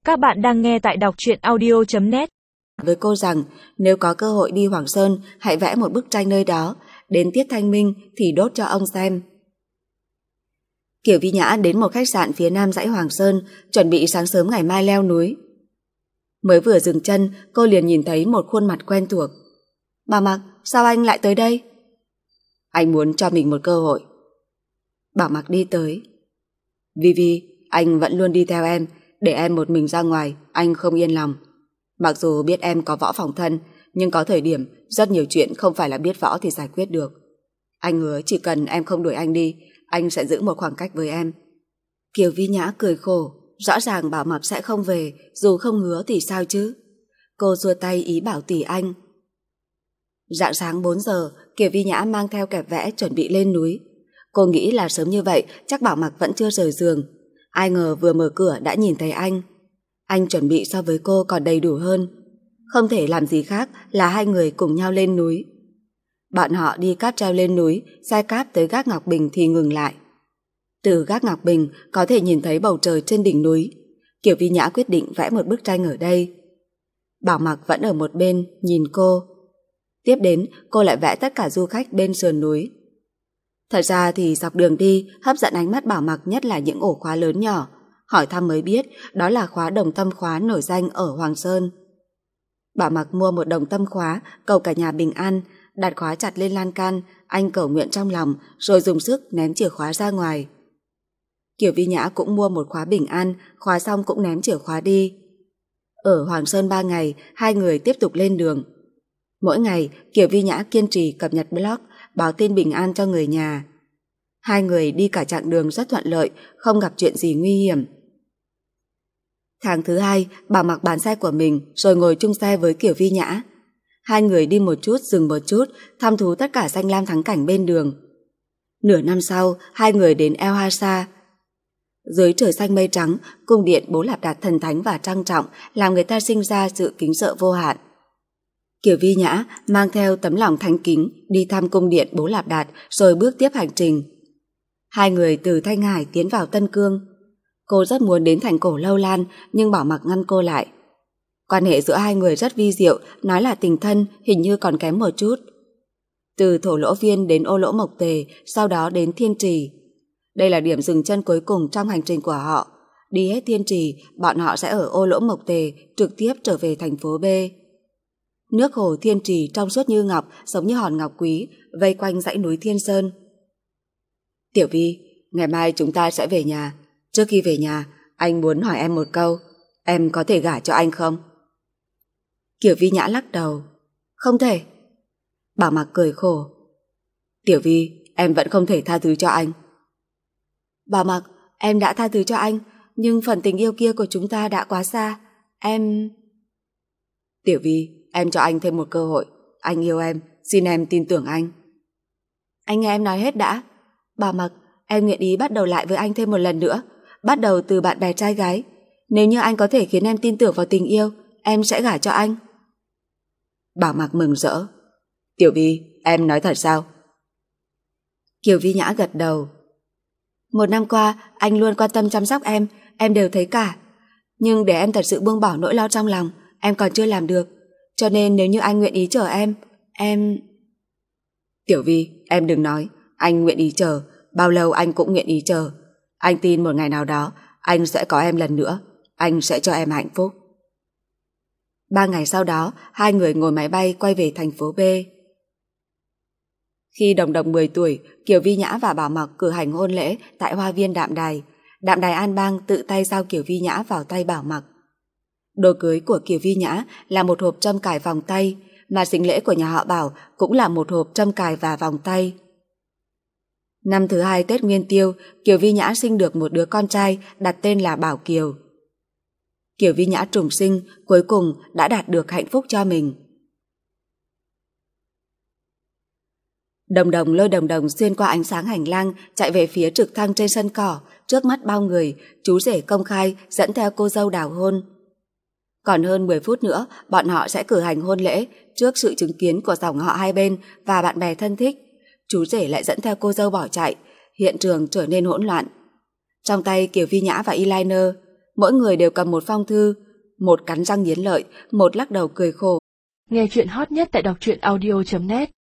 Các bạn đang nghe tại đọc truyện audio.net. Với cô rằng nếu có cơ hội đi Hoàng Sơn hãy vẽ một bức tranh nơi đó, đến tiết thanh minh thì đốt cho ông xem. Kiều Vi Nhã đến một khách sạn phía nam dãy Hoàng Sơn, chuẩn bị sáng sớm ngày mai leo núi. Mới vừa dừng chân, cô liền nhìn thấy một khuôn mặt quen thuộc. Bảo Mặc, sao anh lại tới đây? Anh muốn cho mình một cơ hội. Bảo Mặc đi tới. Vi, anh vẫn luôn đi theo em, để em một mình ra ngoài, anh không yên lòng. Mặc dù biết em có võ phòng thân, nhưng có thời điểm rất nhiều chuyện không phải là biết võ thì giải quyết được. Anh hứa chỉ cần em không đuổi anh đi, anh sẽ giữ một khoảng cách với em. Kiều Vi Nhã cười khổ, rõ ràng Bảo Mặc sẽ không về, dù không hứa thì sao chứ. Cô giơ tay ý bảo tỷ anh. Rạng sáng 4 giờ, Kiều Vi Nhã mang theo kẹp vẽ chuẩn bị lên núi. Cô nghĩ là sớm như vậy chắc Bảo Mặc vẫn chưa rời giường. Ai ngờ vừa mở cửa đã nhìn thấy anh. Anh chuẩn bị so với cô còn đầy đủ hơn. Không thể làm gì khác là hai người cùng nhau lên núi. Bọn họ đi cáp treo lên núi, xe cáp tới gác Ngọc Bình thì ngừng lại. Từ gác Ngọc Bình có thể nhìn thấy bầu trời trên đỉnh núi. Kiều Vi Nhã quyết định vẽ một bức tranh ở đây. Bảo Mặc vẫn ở một bên nhìn cô. Tiếp đến cô lại vẽ tất cả du khách bên sườn núi. Thật ra thì dọc đường đi hấp dẫn ánh mắt Bảo Mặc nhất là những ổ khóa lớn nhỏ. Hỏi thăm mới biết đó là khóa đồng tâm khóa nổi danh ở Hoàng Sơn. Bảo Mặc mua một đồng tâm khóa, cầu cả nhà bình an, đặt khóa chặt lên lan can, anh cầu nguyện trong lòng rồi dùng sức ném chìa khóa ra ngoài. Kiều Vi Nhã cũng mua một khóa bình an, khóa xong cũng ném chìa khóa đi. Ở Hoàng Sơn 3 ngày, hai người tiếp tục lên đường. Mỗi ngày, Kiều Vi Nhã kiên trì cập nhật blog, báo tin bình an cho người nhà. Hai người đi cả chặng đường rất thuận lợi, không gặp chuyện gì nguy hiểm. Tháng thứ 2, Bảo Mặc bán xe của mình rồi ngồi chung xe với Kiều Vi Nhã. Hai người đi một chút dừng một chút, thăm thú tất cả danh lam thắng cảnh bên đường. Nửa năm sau, hai người đến El Hasa. Dưới trời xanh mây trắng, cung điện Bố Lạp Đạt thần thánh và trang trọng làm người ta sinh ra sự kính sợ vô hạn. Kiều Vi Nhã mang theo tấm lòng thanh kính đi thăm cung điện Bố Lạp Đạt rồi bước tiếp hành trình. Hai người từ Thanh Hải tiến vào Tân Cương. Cô rất muốn đến thành cổ Lâu Lan nhưng Bảo Mặc ngăn cô lại. Quan hệ giữa hai người rất vi diệu, nói là tình thân hình như còn kém một chút. Từ Thổ Lỗ Viên đến Ô Lỗ Mộc Tề, sau đó đến Thiên Trì. Đây là điểm dừng chân cuối cùng trong hành trình của họ. Đi hết Thiên Trì, bọn họ sẽ ở Ô Lỗ Mộc Tề trực tiếp trở về thành phố B. Nước hồ Thiên Trì trong suốt như ngọc, giống như hòn ngọc quý, vây quanh dãy núi Thiên Sơn. Tiểu Vi, ngày mai chúng ta sẽ về nhà. Trước khi về nhà, anh muốn hỏi em một câu. Em có thể gả cho anh không? Kiều Vi Nhã lắc đầu. Không thể. Bảo Mặc cười khổ. Tiểu Vi, em vẫn không thể tha thứ cho anh. Bảo Mặc, em đã tha thứ cho anh, nhưng phần tình yêu kia của chúng ta đã quá xa. Em... Tiểu Vi, em cho anh thêm một cơ hội. Anh yêu em, xin em tin tưởng anh. Anh nghe em nói hết đã. Bảo Mặc, em nguyện ý bắt đầu lại với anh thêm một lần nữa. Bắt đầu từ bạn bè trai gái. Nếu như anh có thể khiến em tin tưởng vào tình yêu, em sẽ gả cho anh. Bảo Mặc mừng rỡ. Tiểu Vi, em nói thật sao? Kiều Vi Nhã gật đầu. Một năm qua, anh luôn quan tâm chăm sóc em đều thấy cả. Nhưng để em thật sự buông bỏ nỗi lo trong lòng, em còn chưa làm được. Cho nên nếu như anh nguyện ý chờ em... Tiểu Vi, em đừng nói. Anh nguyện ý chờ, bao lâu anh cũng nguyện ý chờ. Anh tin một ngày nào đó, anh sẽ có em lần nữa. Anh sẽ cho em hạnh phúc. 3 ngày sau đó, hai người ngồi máy bay quay về thành phố B. Khi Đồng Đồng 10 tuổi, Kiều Vi Nhã và Bảo Mặc cử hành hôn lễ tại Hoa viên Đạm Đài. Đạm Đài An Bang tự tay giao Kiều Vi Nhã vào tay Bảo Mặc. Đồ cưới của Kiều Vi Nhã là một hộp trâm cài vòng tay, mà sính lễ của nhà họ Bảo cũng là một hộp trâm cài và vòng tay. Năm thứ 2 Tết Nguyên Tiêu, Kiều Vi Nhã sinh được một đứa con trai đặt tên là Bảo Kiều. Kiều Vi Nhã trùng sinh, cuối cùng đã đạt được hạnh phúc cho mình. Đồng Đồng lôi Đồng Đồng xuyên qua ánh sáng hành lang, chạy về phía trực thăng trên sân cỏ. Trước mắt bao người, chú rể công khai dẫn theo cô dâu đào hôn. Còn hơn 10 phút nữa, bọn họ sẽ cử hành hôn lễ trước sự chứng kiến của dòng họ hai bên và bạn bè thân thích. Chú rể lại dẫn theo cô dâu bỏ chạy, hiện trường trở nên hỗn loạn. Trong tay Kiều Vi Nhã và eyeliner, Mỗi người đều cầm một phong thư, một cắn răng nghiến lợi, một lắc đầu cười khổ. Nghe chuyện hot nhất tại đọc truyện audio.net